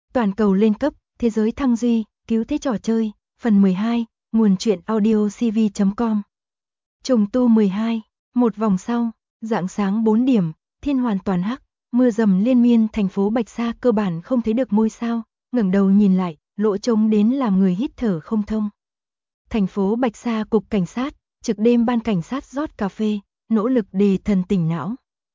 Toàn cầu lên cấp, thế giới thăng duy, cứu thế trò chơi, phần 12, nguồn truyện audio cv.com. Trùng tu 12, một vòng sau, rạng sáng 4 điểm, thiên hoàn toàn hắc, mưa dầm liên miên, thành phố Bạch Sa cơ bản không thấy được ngôi sao, ngẩng đầu nhìn lại, lỗ trống đến làm người hít thở không thông. Thành phố Bạch Sa cục cảnh sát, trực đêm ban cảnh sát rót cà phê, nỗ lực đề thần tỉnh não.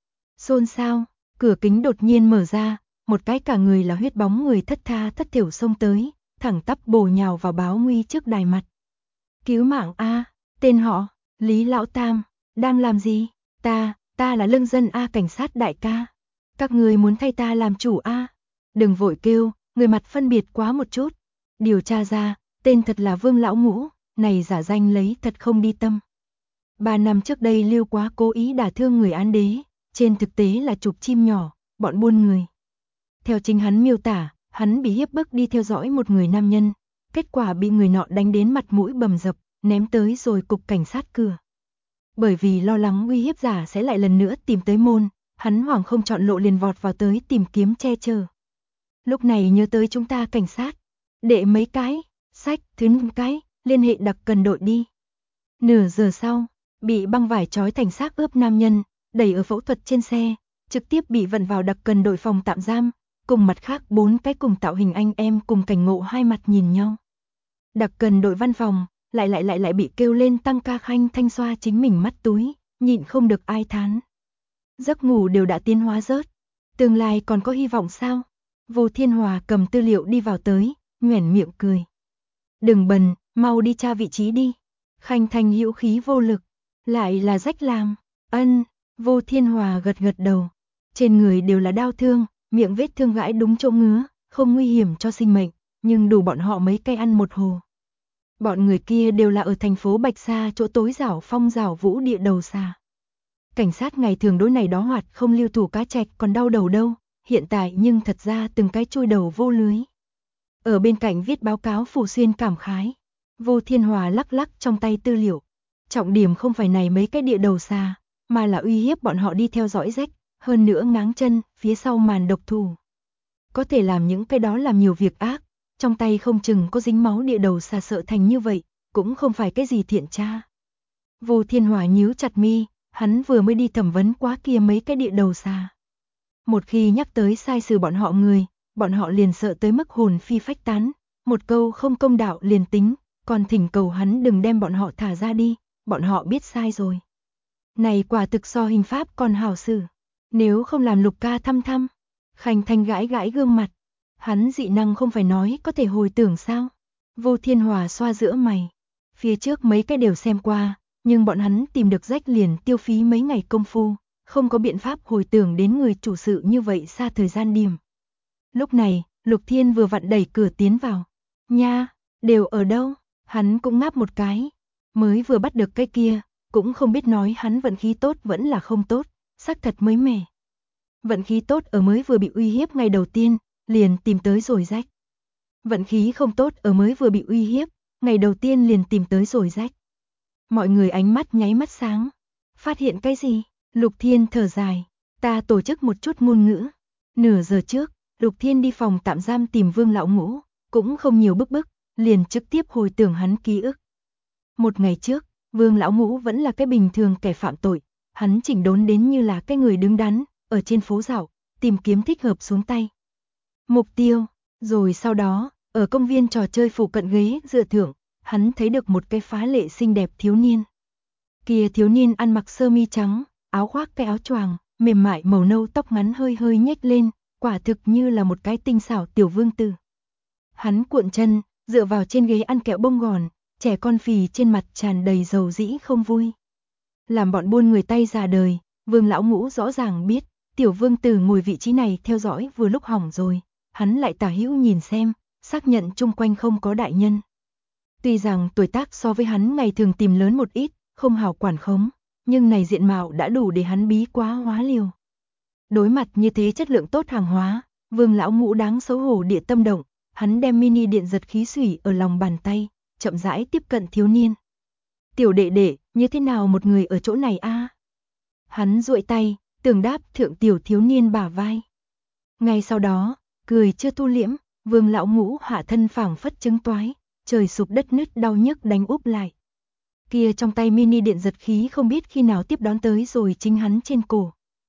Xôn xao, cửa kính đột nhiên mở ra, một cái cả người là huyết bóng người thất tha thất thểu xông tới, thẳng tắp bổ nhào vào báo nguy trước đài mặt. Cứu mạng a, tên họ, Lý Lão Tam, đang làm gì? Ta là lương dân a, cảnh sát đại ca. Các người muốn thay ta làm chủ a? Đừng vội kêu, người mặt phân biệt quá một chút. Điều tra ra, tên thật là Vương Lão Ngũ, này giả danh lấy thật không đi tâm. 3 năm trước đây Lưu Quá cố ý đả thương người án đế, trên thực tế là chụp chim nhỏ, bọn buôn người. Theo chính hắn miêu tả, hắn bị hiếp bức đi theo dõi một người nam nhân, kết quả bị người nọ đánh đến mặt mũi bầm dập, ném tới rồi cục cảnh sát cửa. Bởi vì lo lắng uy hiếp giả sẽ lại lần nữa tìm tới môn, hắn hoảng không chọn lộ liền vọt vào tới tìm kiếm che chở. Lúc này nhớ tới chúng ta cảnh sát, đệ mấy cái, sách, thứ 5 cái, liên hệ đặc cần đội đi. Nửa giờ sau, bị băng vải trói thành xác ướp nam nhân, đẩy ở phẫu thuật trên xe, trực tiếp bị vận vào đặc cần đội phòng tạm giam, cùng mặt khác 4 cái cùng tạo hình anh em cùng cảnh ngộ hai mặt nhìn nhau. Đặc cần đội văn phòng, lại bị kêu lên tăng ca khanh thanh xoa chính mình mắt túi, nhịn không được ai thán. Giấc ngủ đều đã tiến hóa rớt, tương lai còn có hy vọng sao? Vô Thiên Hòa cầm tư liệu đi vào tới, nhoẻn miệng cười. Đừng bần, mau đi tra vị trí đi. Khanh thanh hữu khí vô lực, lại là rách làm. Ân, Vô Thiên Hòa gật gật đầu. Trên người đều là đau thương, miệng vết thương gãi đúng chỗ ngứa, không nguy hiểm cho sinh mệnh, nhưng đủ bọn họ mấy cây ăn một hồ. Bọn người kia đều là ở thành phố Bạch Sa chỗ tối rảo phong rảo vũ địa đầu xa. Cảnh sát ngày thường đối này đó hoạt không lưu thủ cá trạch còn đau đầu đâu, hiện tại nhưng thật ra từng cái chui đầu vô lưới. Ở bên cạnh viết báo cáo Phù Xuyên cảm khái. Vô Thiên Hòa lắc lắc trong tay tư liệu. Trọng điểm không phải này mấy cái địa đầu xa, mà là uy hiếp bọn họ đi theo dõi rách, hơn nữa ngáng chân, phía sau màn độc thủ. Có thể làm những cái đó làm nhiều việc ác, trong tay không chừng có dính máu địa đầu xa sợ thành như vậy, cũng không phải cái gì thiện tra. Vô Thiên Hòa nhíu chặt mi, hắn vừa mới đi thẩm vấn quá kia mấy cái địa đầu xa. Một khi nhắc tới sai xử bọn họ người, bọn họ liền sợ tới mức hồn phi phách tán, một câu không công đạo liền tính, còn thỉnh cầu hắn đừng đem bọn họ thả ra đi, bọn họ biết sai rồi. Này quả thực so hình pháp còn hảo xử, nếu không làm Lục ca thăm thăm. Khanh thanh gãi gãi gương mặt, hắn dị năng không phải nói có thể hồi tưởng sao? Vô Thiên Hòa xoa giữa mày, phía trước mấy cái đều xem qua, nhưng bọn hắn tìm được rách liền tiêu phí mấy ngày công phu, không có biện pháp hồi tưởng đến người chủ sự như vậy xa thời gian điểm. Lúc này, Lục Thiên vừa vặn đẩy cửa tiến vào. Nha, đều ở đâu? Hắn cũng ngáp một cái, mới vừa bắt được cái kia, cũng không biết nói hắn vận khí tốt vẫn là không tốt, xác thật mới mẻ. Vận khí tốt ở mới vừa bị uy hiếp ngày đầu tiên, liền tìm tới rồi rách. Vận khí không tốt ở mới vừa bị uy hiếp, ngày đầu tiên liền tìm tới rồi rách. Mọi người ánh mắt nháy mắt sáng. Phát hiện cái gì? Lục Thiên thở dài, ta tổ chức một chút ngôn ngữ. Nửa giờ trước, Lục Thiên đi phòng tạm giam tìm Vương Lão Ngũ, cũng không nhiều bức, liền trực tiếp hồi tưởng hắn ký ức. Một ngày trước, Vương Lão Ngũ vẫn là cái bình thường kẻ phạm tội, hắn chỉnh đốn đến như là cái người đứng đắn, ở trên phố dạo, tìm kiếm thích hợp xuống tay. Mục tiêu, rồi sau đó, ở công viên trò chơi phụ cận ghế dựa thượng, hắn thấy được một cái phá lệ xinh đẹp thiếu niên. Kia thiếu niên ăn mặc sơ mi trắng, áo khoác cái áo choàng, mềm mại màu nâu, tóc ngắn hơi hơi nhếch lên, quả thực như là một cái tinh xảo tiểu vương tử. Hắn cuộn chân, dựa vào trên ghế ăn kẹo bông gòn, trẻ con phì trên mặt tràn đầy dầu dĩ không vui. Làm bọn buôn người tay già đời, Vương Lão Ngũ rõ ràng biết, tiểu vương tử ngồi vị trí này theo dõi vừa lúc hỏng rồi, hắn lại tả hữu nhìn xem, xác nhận chung quanh không có đại nhân. Tuy rằng tuổi tác so với hắn ngày thường tìm lớn một ít, không hảo quản khống, nhưng này diện mạo đã đủ để hắn bí quá hóa liều. Đối mặt như thế chất lượng tốt hàng hóa, Vương Lão Ngũ đáng xấu hổ địa tâm động, hắn đem mini điện giật khí xủy ở lòng bàn tay, chậm rãi tiếp cận thiếu niên. Tiểu đệ đệ, như thế nào một người ở chỗ này a? Hắn duỗi tay, tưởng đáp thượng tiểu thiếu niên bả vai. Ngay sau đó, cười chưa thu liễm, Vương lão ngũ hạ thân phảng phất trứng toái, trời sụp đất nứt đau nhức đánh úp lại. Kia trong tay mini điện giật khí không biết khi nào tiếp đón tới rồi chính hắn trên cổ.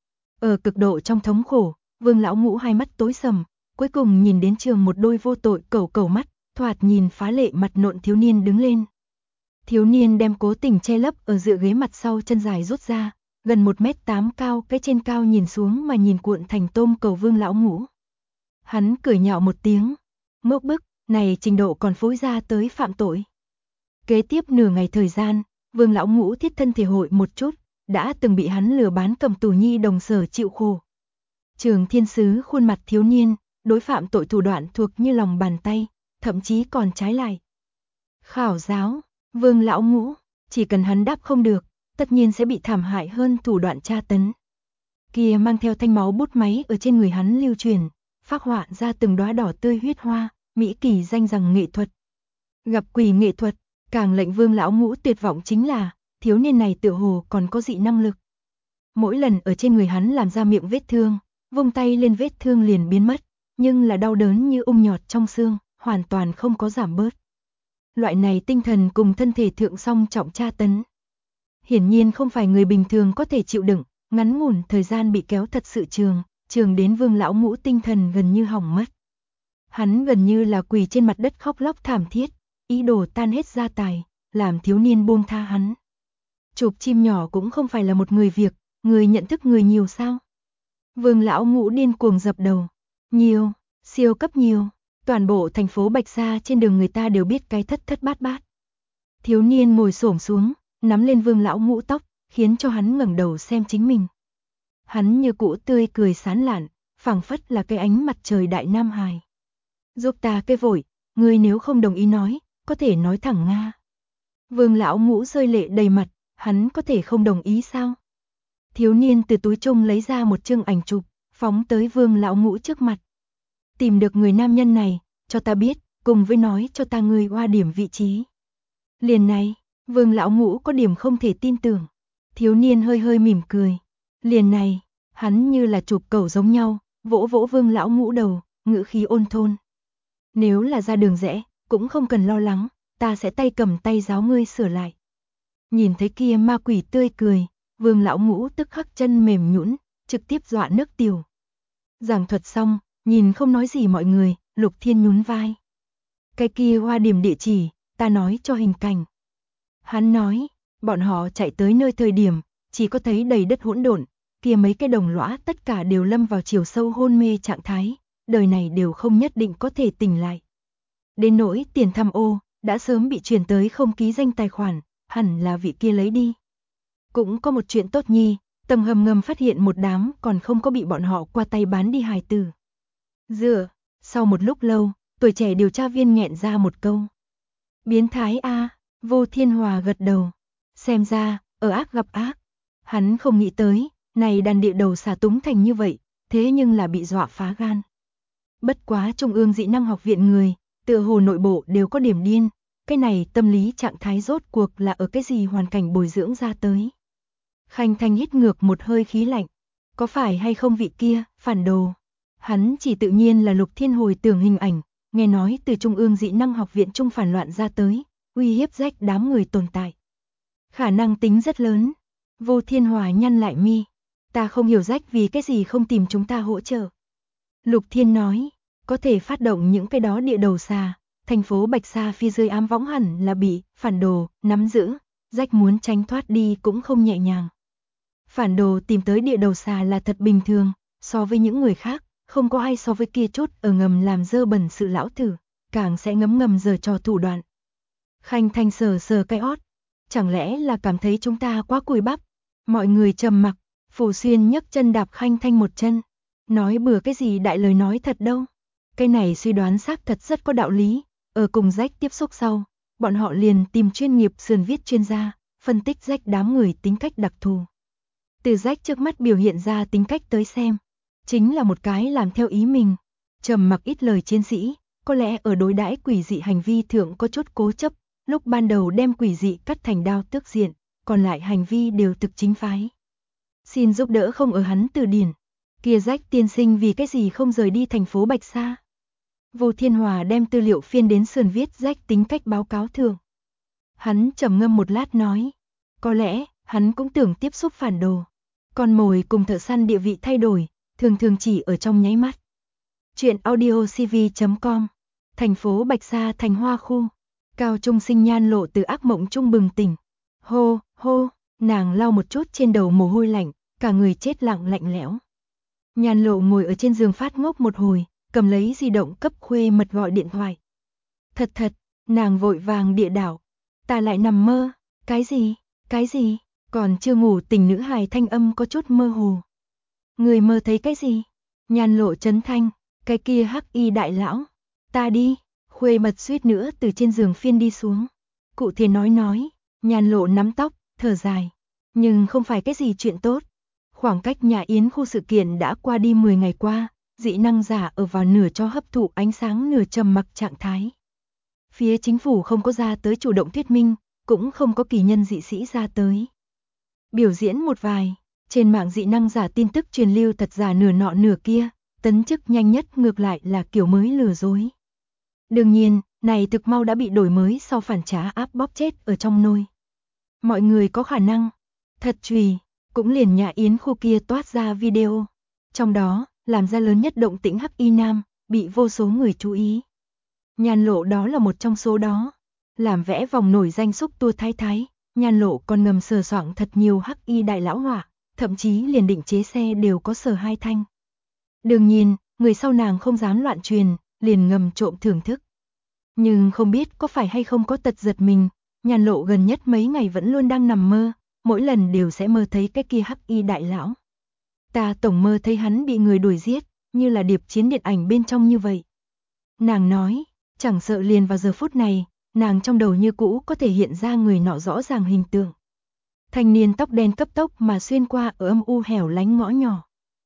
Ở cực độ trong thống khổ, Vương lão ngũ hai mắt tối sầm, cuối cùng nhìn đến trường một đôi vô tội cẩu cẩu mắt, thoạt nhìn phá lệ mặt nộn thiếu niên đứng lên. Thiếu niên đem cố tình che lấp ở dựa ghế mặt sau chân dài rút ra, gần 1m8 cao, cái trên cao nhìn xuống mà nhìn cuộn thành tôm cầu Vương lão ngũ. Hắn cười nhạo một tiếng, ngốc bức, này trình độ còn phối ra tới phạm tội. Kế tiếp nửa ngày thời gian, Vương lão ngũ thiết thân thể hội một chút, đã từng bị hắn lừa bán cầm tù nhi đồng sở chịu khổ. Trường thiên sứ khuôn mặt thiếu niên, đối phạm tội thủ đoạn thuộc như lòng bàn tay, thậm chí còn trái lại. Khảo giáo, Vương lão ngũ, chỉ cần hắn đáp không được, tất nhiên sẽ bị thảm hại hơn thủ đoạn tra tấn. Kia mang theo thanh máu bút máy ở trên người hắn lưu truyền, phác họa ra từng đóa đỏ tươi huyết hoa, mỹ kỳ danh rằng nghệ thuật. Gặp quỷ nghệ thuật, càng lệnh Vương lão ngũ tuyệt vọng chính là, thiếu niên này tựa hồ còn có dị năng lực. Mỗi lần ở trên người hắn làm ra miệng vết thương, vung tay lên vết thương liền biến mất, nhưng là đau đớn như nhọt trong xương, hoàn toàn không có giảm bớt. Loại này tinh thần cùng thân thể thượng song trọng tra tấn. Hiển nhiên không phải người bình thường có thể chịu đựng, ngắn ngủn thời gian bị kéo thật sự trường đến Vương lão ngũ tinh thần gần như hỏng mất. Hắn gần như là quỳ trên mặt đất khóc lóc thảm thiết, ý đồ tan hết gia tài, làm thiếu niên buông tha hắn. Chụp chim nhỏ cũng không phải là một người việc, người nhận thức người nhiều sao? Vương lão ngũ điên cuồng dập đầu. Nhiều, siêu cấp nhiều, toàn bộ thành phố Bạch Sa trên đường người ta đều biết cái thất thất bát bát. Thiếu niên ngồi xổm xuống, nắm lên Vương lão ngũ tóc, khiến cho hắn ngẩng đầu xem chính mình. Hắn như cũ tươi cười sán lạn, phảng phất là cái ánh mặt trời đại nam hài. Giúp ta cái vội, ngươi nếu không đồng ý nói, có thể nói thẳng Nga. Vương lão ngũ rơi lệ đầy mặt, hắn có thể không đồng ý sao? Thiếu niên từ túi trung lấy ra một chương ảnh chụp, phóng tới Vương lão ngũ trước mặt. Tìm được người nam nhân này, cho ta biết, cùng với nói cho ta người hoa điểm vị trí. Liền này, Vương lão ngũ có điểm không thể tin tưởng. Thiếu niên hơi hơi mỉm cười. Liền này, hắn như là chụp cẩu giống nhau, vỗ vỗ Vương lão ngũ đầu, ngữ khí ôn thôn. Nếu là ra đường rẽ, cũng không cần lo lắng, ta sẽ tay cầm tay giáo ngươi sửa lại. Nhìn thấy kia ma quỷ tươi cười, Vương lão ngũ tức khắc chân mềm nhũn, trực tiếp dọa nước tiểu. Giảng thuật xong, nhìn không nói gì mọi người, Lục Thiên nhún vai. Cái kia hoa điểm địa chỉ, ta nói cho hình cảnh. Hắn nói, bọn họ chạy tới nơi thời điểm, chỉ có thấy đầy đất hỗn độn, kia mấy cái đồng lõa tất cả đều lâm vào chiều sâu hôn mê trạng thái, đời này đều không nhất định có thể tỉnh lại. Đến nỗi tiền tham ô, đã sớm bị chuyển tới không ký danh tài khoản, hẳn là vị kia lấy đi. Cũng có một chuyện tốt nhi, tầng hầm ngầm phát hiện một đám còn không có bị bọn họ qua tay bán đi hài tử. Sau một lúc lâu, tuổi trẻ điều tra viên nghẹn ra một câu. Biến thái a, Vô Thiên Hòa gật đầu. Xem ra, ở ác gặp ác. Hắn không nghĩ tới, này đàn địa đầu xả túng thành như vậy, thế nhưng là bị dọa phá gan. Bất quá Trung ương dị năng học viện người, tựa hồ nội bộ đều có điểm điên, cái này tâm lý trạng thái rốt cuộc là ở cái gì hoàn cảnh bồi dưỡng ra tới. Khanh Thanh hít ngược một hơi khí lạnh, có phải hay không vị kia, phản đồ. Hắn chỉ tự nhiên là Lục Thiên hồi tưởng hình ảnh, nghe nói từ Trung ương dị năng học viện trung phản loạn ra tới, uy hiếp rách đám người tồn tại. Khả năng tính rất lớn. Vô Thiên Hòa nhăn lại mi, ta không hiểu rách vì cái gì không tìm chúng ta hỗ trợ. Lục Thiên nói, có thể phát động những cái đó địa đầu xà, thành phố Bạch Sa phía dưới ám võng hẳn là bị phản đồ nắm giữ, rách muốn tránh thoát đi cũng không nhẹ nhàng. Phản đồ tìm tới địa đầu xà là thật bình thường, so với những người khác, không có ai so với kia chút ở ngầm làm dơ bẩn sự lão thử, càng sẽ ngấm ngầm giở trò thủ đoạn. Khanh Thanh sờ sờ cái ót, chẳng lẽ là cảm thấy chúng ta quá cùi bắp? Mọi người trầm mặc, Phù Xuyên nhấc chân đạp Khanh Thanh một chân, nói bừa cái gì đại lời nói thật đâu. Cái này suy đoán xác thật rất có đạo lý, ở cùng rách tiếp xúc sau, bọn họ liền tìm chuyên nghiệp sườn viết chuyên gia, phân tích rách đám người tính cách đặc thù. Từ rách trước mắt biểu hiện ra tính cách tới xem, chính là một cái làm theo ý mình, trầm mặc ít lời chiến sĩ, có lẽ ở đối đãi quỷ dị hành vi thượng có chút cố chấp, lúc ban đầu đem quỷ dị cắt thành đao tước diện, còn lại hành vi đều thực chính phái. Xin giúp đỡ không ở hắn từ điển, kia rách tiên sinh vì cái gì không rời đi thành phố Bạch Sa. Vô Thiên Hòa đem tư liệu phiên đến sườn viết rách tính cách báo cáo thưởng. Hắn trầm ngâm một lát nói, có lẽ, hắn cũng tưởng tiếp xúc phản đồ. Con mồi cùng thợ săn địa vị thay đổi, thường thường chỉ ở trong nháy mắt. Chuyện audiocv.com. Thành phố Bạch Sa thành Hoa Khu. Cao trung sinh Nhan Lộ từ ác mộng trung bừng tỉnh. Hô, hô, nàng lau một chút trên đầu mồ hôi lạnh, cả người chết lặng lạnh lẽo. Nhan Lộ ngồi ở trên giường phát ngốc một hồi, cầm lấy di động cấp Khuê Mật gọi điện thoại. Thật, nàng vội vàng địa đảo. Ta lại nằm mơ, cái gì, còn chưa ngủ tỉnh nữ hài thanh âm có chút mơ hồ. Người mơ thấy cái gì? Nhan Lộ chấn thanh, cái kia hắc y đại lão. Ta đi, Khuê Mật suýt nữa từ trên giường phiên đi xuống. Cụ thể nói, Nhan Lộ nắm tóc, thở dài. Nhưng không phải cái gì chuyện tốt. Khoảng cách nhà Yến khu sự kiện đã qua đi 10 ngày qua, dị năng giả ở vào nửa cho hấp thụ ánh sáng nửa trầm mặc trạng thái. Phía chính phủ không có ra tới chủ động thuyết minh, cũng không có kỳ nhân dị sĩ ra tới. Biểu diễn một vài, trên mạng dị năng giả tin tức truyền lưu thật giả nửa nọ nửa kia, tấn chức nhanh nhất ngược lại là kiểu mới lừa dối. Đương nhiên, này thực mau đã bị đổi mới sau phản trá áp bóp chết ở trong nôi. Mọi người có khả năng, thật chùy, cũng liền nhà Yến khu kia toát ra video. Trong đó, làm ra lớn nhất động tĩnh hắc y nam, bị vô số người chú ý. Nhan Lộ đó là một trong số đó. Làm vẽ vòng nổi danh xúc tua thái, Nhan Lộ còn ngầm sờ soạng thật nhiều hắc y đại lão họa, thậm chí liền định chế xe đều có sờ hai thanh. Đương nhiên, người sau nàng không dám loạn truyền, liền ngầm trộm thưởng thức. Nhưng không biết có phải hay không có tật giật mình, Nhan Lộ gần nhất mấy ngày vẫn luôn đang nằm mơ, mỗi lần đều sẽ mơ thấy cái kia hắc y đại lão. Ta tổng mơ thấy hắn bị người đuổi giết, như là điệp chiến điện ảnh bên trong như vậy. Nàng nói, chẳng sợ liền vào giờ phút này, nàng trong đầu như cũ có thể hiện ra người nọ rõ ràng hình tượng. Thanh niên tóc đen cấp tốc mà xuyên qua ở âm u hẻo lánh ngõ nhỏ.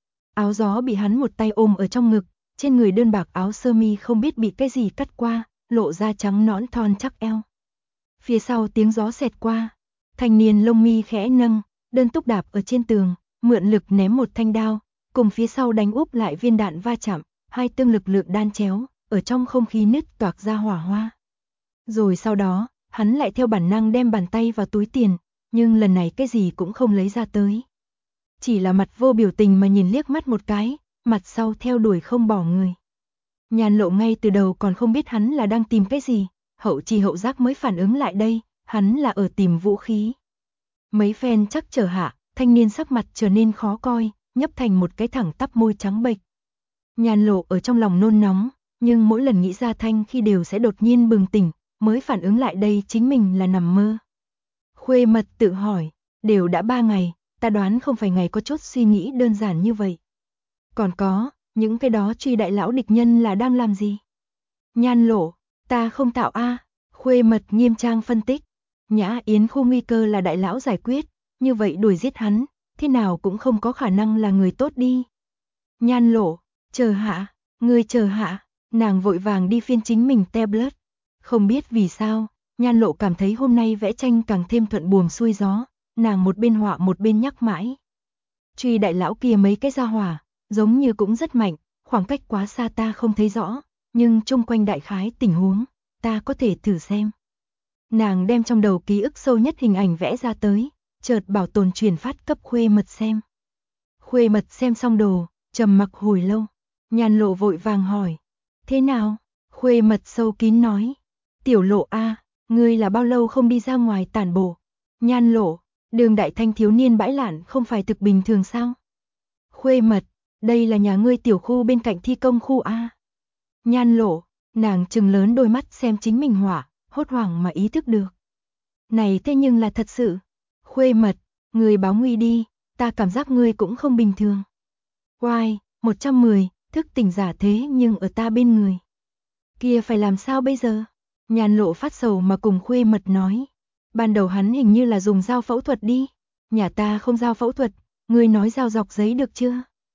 Áo gió bị hắn một tay ôm ở trong ngực, trên người đơn bạc áo sơ mi không biết bị cái gì cắt qua, lộ ra trắng nõn thon chắc eo. Phía sau tiếng gió xẹt qua, thanh niên lông mi khẽ nâng, đơn túc đạp ở trên tường, mượn lực ném một thanh đao, cùng phía sau đánh úp lại viên đạn va chạm, hai tương lực lượng đan chéo, ở trong không khí nứt toạc ra hỏa hoa. Rồi sau đó, hắn lại theo bản năng đem bàn tay vào túi tiền, nhưng lần này cái gì cũng không lấy ra tới. Chỉ là mặt vô biểu tình mà nhìn liếc mắt một cái, mặt sau theo đuổi không bỏ người. Nhan Lộ ngay từ đầu còn không biết hắn là đang tìm cái gì, hậu chi hậu giác mới phản ứng lại đây, hắn là ở tìm vũ khí. Mấy phen chắc trở hạ, thanh niên sắc mặt trở nên khó coi, nhấp thành một cái thẳng tắp môi trắng bệch. Nhan Lộ ở trong lòng nôn nóng, nhưng mỗi lần nghĩ ra thanh khi đều sẽ đột nhiên bừng tỉnh, mới phản ứng lại đây chính mình là nằm mơ. Khuê Mật tự hỏi, đều đã 3 ngày, ta đoán không phải ngày có chút suy nghĩ đơn giản như vậy. Còn có, những cái đó truy đại lão địch nhân là đang làm gì? Nhan Lộ, ta không tạo a. Khuê Mật nghiêm trang phân tích. Nhã Yến khu nguy cơ là đại lão giải quyết, như vậy đuổi giết hắn, thế nào cũng không có khả năng là người tốt đi. Nhan Lộ, chờ hạ, ngươi chờ hạ, nàng vội vàng đi phiên chính mình tablet. Không biết vì sao, Nhan Lộ cảm thấy hôm nay vẽ tranh càng thêm thuận buồm xuôi gió, nàng một bên họa một bên nhắc mãi. Truy đại lão kia mấy cái gia hỏa, giống như cũng rất mạnh, khoảng cách quá xa ta không thấy rõ, nhưng chung quanh đại khái tình huống, ta có thể thử xem. Nàng đem trong đầu ký ức sâu nhất hình ảnh vẽ ra tới, chợt bảo tồn truyền phát cấp Khuê Mật xem. Khuê Mật xem xong đồ, trầm mặc hồi lâu, Nhan Lộ vội vàng hỏi, thế nào? Khuê Mật sâu kín nói, Tiểu Lộ a, ngươi là bao lâu không đi ra ngoài tản bộ? Nhan Lộ, đường đại thanh thiếu niên bãi lạn không phải thực bình thường sao? Khuê Mật, đây là nhà ngươi tiểu khu bên cạnh thi công khu a. Nhan Lộ, nàng trừng lớn đôi mắt xem chính mình họa, hốt hoảng mà ý thức được. Này thế nhưng là thật sự. Khuê Mật, ngươi báo nguy đi, ta cảm giác ngươi cũng không bình thường. Oai, 110, thức tỉnh giả thế nhưng ở ta bên người. Kia phải làm sao bây giờ? Nhan Lộ phát sầu mà cùng Khuê Mật nói. Ban đầu hắn hình như là dùng dao phẫu thuật đi. Nhà ta không dao phẫu thuật, ngươi nói dao dọc giấy được chưa?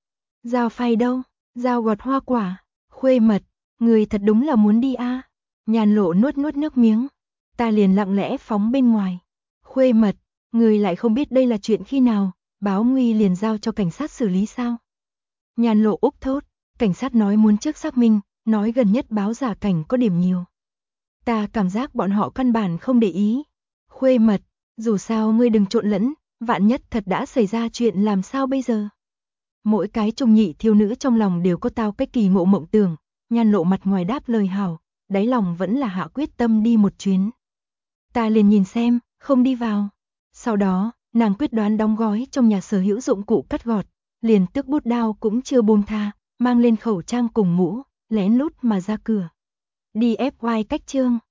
Dao phay đâu? Dao gọt hoa quả. Khuê Mật, ngươi thật đúng là muốn đi a. Nhan Lộ nuốt nước miếng. Ta liền lặng lẽ phóng bên ngoài. Khuê Mật, ngươi lại không biết đây là chuyện khi nào, báo nguy liền giao cho cảnh sát xử lý sao? Nhan Lộ úp thốt, cảnh sát nói muốn trước xác minh, nói gần nhất báo giả cảnh có điểm nhiều. Ta cảm giác bọn họ căn bản không để ý. Khuê mật, dù sao ngươi đừng trộn lẫn, vạn nhất thật đã xảy ra chuyện làm sao bây giờ? Mỗi cái trung nhị thiếu nữ trong lòng đều có tao cái kỳ ngộ mộng tưởng, Nhan Lộ mặt ngoài đáp lời hảo, đáy lòng vẫn là hạ quyết tâm đi một chuyến. Ta liền nhìn xem, không đi vào. Sau đó, nàng quyết đoán đóng gói trong nhà sở hữu dụng cụ cắt gọt, liền tước bút đao cũng chưa buông tha, mang lên khẩu trang cùng mũ, lén lút mà ra cửa. Đi FY cách chương.